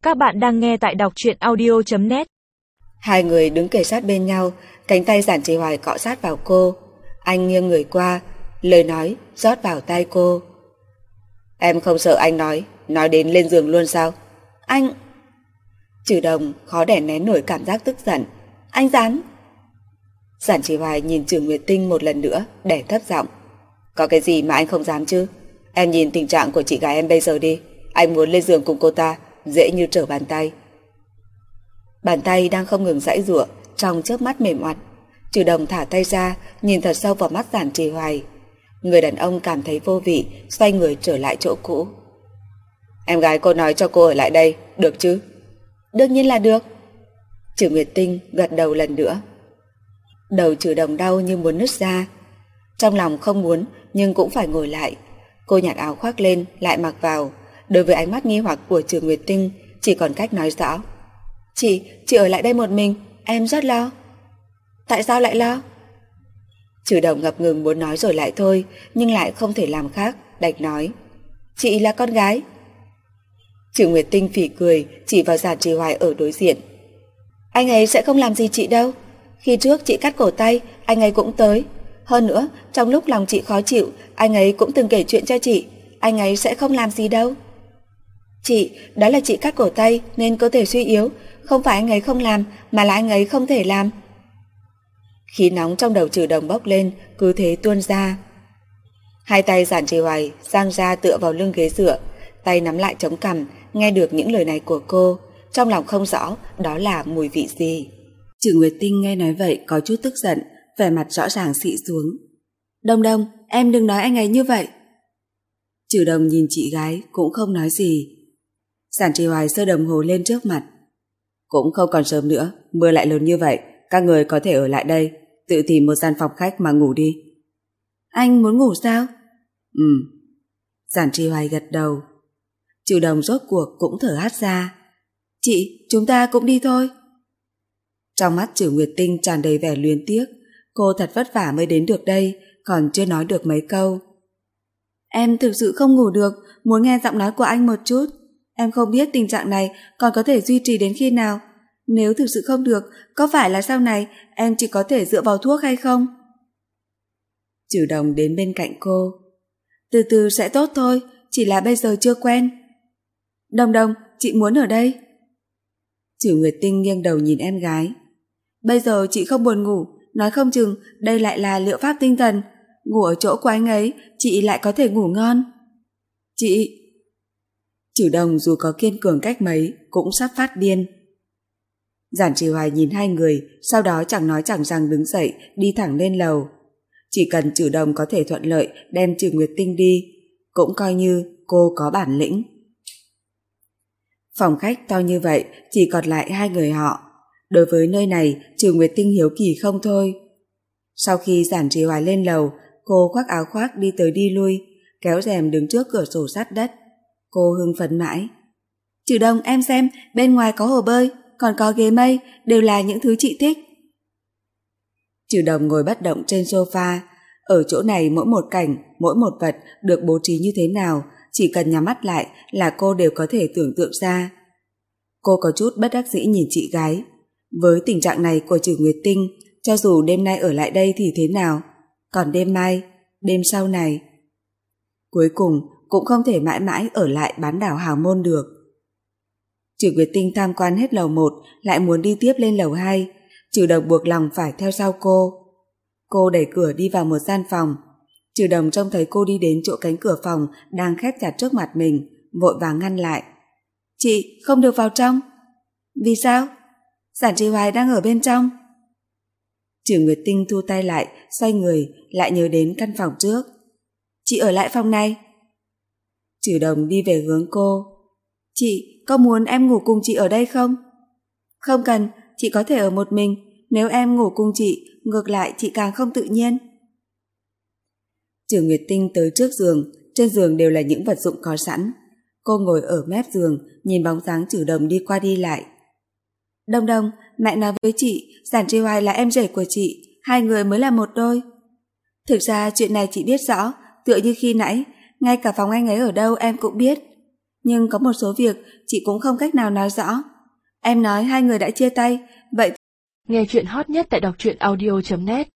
Các bạn đang nghe tại đọc truyện audio.net. Hai người đứng kề sát bên nhau, cánh tay Giản Trì Hoài cọ sát vào cô. Anh nghiêng người qua, lời nói rót vào tai cô. Em không sợ anh nói đến lên giường luôn sao? Anh... Trừ Đồng khó đè nén nổi cảm giác tức giận. Anh dám? Giản Trì Hoài nhìn Trừ Nguyệt Tinh một lần nữa, đè thấp giọng. Có cái gì mà anh không dám chứ? Em nhìn tình trạng của chị gái em bây giờ đi. Anh muốn lên giường cùng cô ta, dễ như trở bàn tay. Bàn tay đang không ngừng giãy giụa, trong chớp mắt mềm oặt. Trừ Đồng thả tay ra, nhìn thật sâu vào mắt Giản Trì Hoài. Người đàn ông cảm thấy vô vị, xoay người trở lại chỗ cũ. Em gái cô nói cho cô ở lại đây, được chứ? Đương nhiên là được. Trừ Nguyệt Tinh gật đầu lần nữa. Đầu Trừ Đồng đau như muốn nứt ra. Trong lòng không muốn nhưng cũng phải ngồi lại. Cô nhặt áo khoác lên lại mặc vào. Đối với ánh mắt nghi hoặc của Trừ Nguyệt Tinh, chỉ còn cách nói rõ. Chị ở lại đây một mình, em rất lo. Tại sao lại lo? Trừ Đồng ngập ngừng muốn nói rồi lại thôi, nhưng lại không thể làm khác, đành nói. Chị là con gái. Trừ Nguyệt Tinh phỉ cười, chỉ vào Giản Trì Hoài ở đối diện. Anh ấy sẽ không làm gì chị đâu. Khi trước chị cắt cổ tay, anh ấy cũng tới. Hơn nữa, trong lúc lòng chị khó chịu, anh ấy cũng từng kể chuyện cho chị. Anh ấy sẽ không làm gì đâu. Chị, đó là chị cắt cổ tay nên cơ thể suy yếu. Không phải anh ấy không làm, mà là anh ấy không thể làm. Khí nóng trong đầu Trừ Đồng bốc lên, cứ thế tuôn ra. Hai tay Giản Trì Hoài giang ra tựa vào lưng ghế dựa, tay nắm lại chống cằm, nghe được những lời này của cô, trong lòng không rõ đó là mùi vị gì. Trừ Nguyệt Tinh nghe nói vậy có chút tức giận, vẻ mặt rõ ràng xị xuống. Đồng, em đừng nói anh ấy như vậy. Trừ Đồng nhìn chị gái cũng không nói gì. Giản Trì Hoài giơ đồng hồ lên trước mặt. Cũng không còn sớm nữa, mưa lại lớn như vậy, các người có thể ở lại đây, tự tìm một gian phòng khách mà ngủ đi. Anh muốn ngủ sao? Giản Trì Hoài gật đầu. Trừ Đồng rốt cuộc cũng thở hắt ra. Chị, chúng ta cũng đi thôi. Trong mắt Trừ Nguyệt Tinh tràn đầy vẻ luyến tiếc. Cô thật vất vả mới đến được đây, còn chưa nói được mấy câu. Em thực sự không ngủ được, muốn nghe giọng nói của anh một chút. Em không biết tình trạng này còn có thể duy trì đến khi nào. Nếu thực sự không được, có phải là sau này em chỉ có thể dựa vào thuốc hay không? Trừ Đồng đến bên cạnh cô. Từ từ sẽ tốt thôi, chỉ là bây giờ chưa quen. Đồng, chị muốn ở đây. Trừ Nguyệt Tinh nghiêng đầu nhìn em gái. Bây giờ chị không buồn ngủ, nói không chừng đây lại là liệu pháp tinh thần. Ngủ ở chỗ của anh ấy, chị lại có thể ngủ ngon. Chị... Trừ Đồng dù có kiên cường cách mấy cũng sắp phát điên. Giản Trì Hoài nhìn hai người, sau đó chẳng nói chẳng rằng đứng dậy đi thẳng lên lầu. Chỉ cần Trừ Đồng có thể thuận lợi đem Trừ Nguyệt Tinh đi, cũng coi như cô có bản lĩnh. Phòng khách to như vậy, chỉ còn lại hai người họ. Đối với nơi này, Trừ Nguyệt Tinh hiếu kỳ không thôi. Sau khi Giản Trì Hoài lên lầu, cô khoác áo khoác đi tới đi lui, kéo rèm đứng trước cửa sổ sát đất. Cô hưng phấn mãi. Trừ Đồng, em xem, bên ngoài có hồ bơi, còn có ghế mây, đều là những thứ chị thích. Trừ Đồng ngồi bất động trên sofa. Ở chỗ này mỗi một cảnh, mỗi một vật được bố trí như thế nào, chỉ cần nhắm mắt lại là cô đều có thể tưởng tượng ra. Cô có chút bất đắc dĩ nhìn chị gái. Với tình trạng này của Trừ Nguyệt Tinh, cho dù đêm nay ở lại đây thì thế nào, còn đêm mai, đêm sau này, cuối cùng cũng không thể mãi mãi ở lại bán đảo Hào Môn được. Trừ Nguyệt Tinh tham quan hết lầu 1, lại muốn đi tiếp lên lầu 2, Trừ Đồng buộc lòng phải theo sau cô. Cô đẩy cửa đi vào một gian phòng. Trừ Đồng trông thấy cô đi đến chỗ cánh cửa phòng đang khép chặt trước mặt mình, vội vàng ngăn lại. Chị không được vào trong. Vì sao? Giản Trì Hoài đang ở bên trong. Trừ Nguyệt Tinh thu tay lại, xoay người, lại nhớ đến căn phòng trước. Chị ở lại phòng này. Trừ Đồng đi về hướng cô. Chị, có muốn em ngủ cùng chị ở đây không? Không cần, chị có thể ở một mình. Nếu em ngủ cùng chị, ngược lại chị càng không tự nhiên. Trừ Nguyệt Tinh tới trước giường, trên giường đều là những vật dụng có sẵn. Cô ngồi ở mép giường, nhìn bóng dáng Trừ Đồng đi qua đi lại. Đồng, mẹ nói với chị, Giản Trì Hoài là em rể của chị, hai người mới là một đôi. Thực ra chuyện này chị biết rõ, tựa như khi nãy, ngay cả phòng anh ấy ở đâu em cũng biết. nhưng có một số việc chị cũng không cách nào nói rõ. Em nói hai người đã chia tay, vậy nghe chuyện hot nhất tại đọc truyện audio.net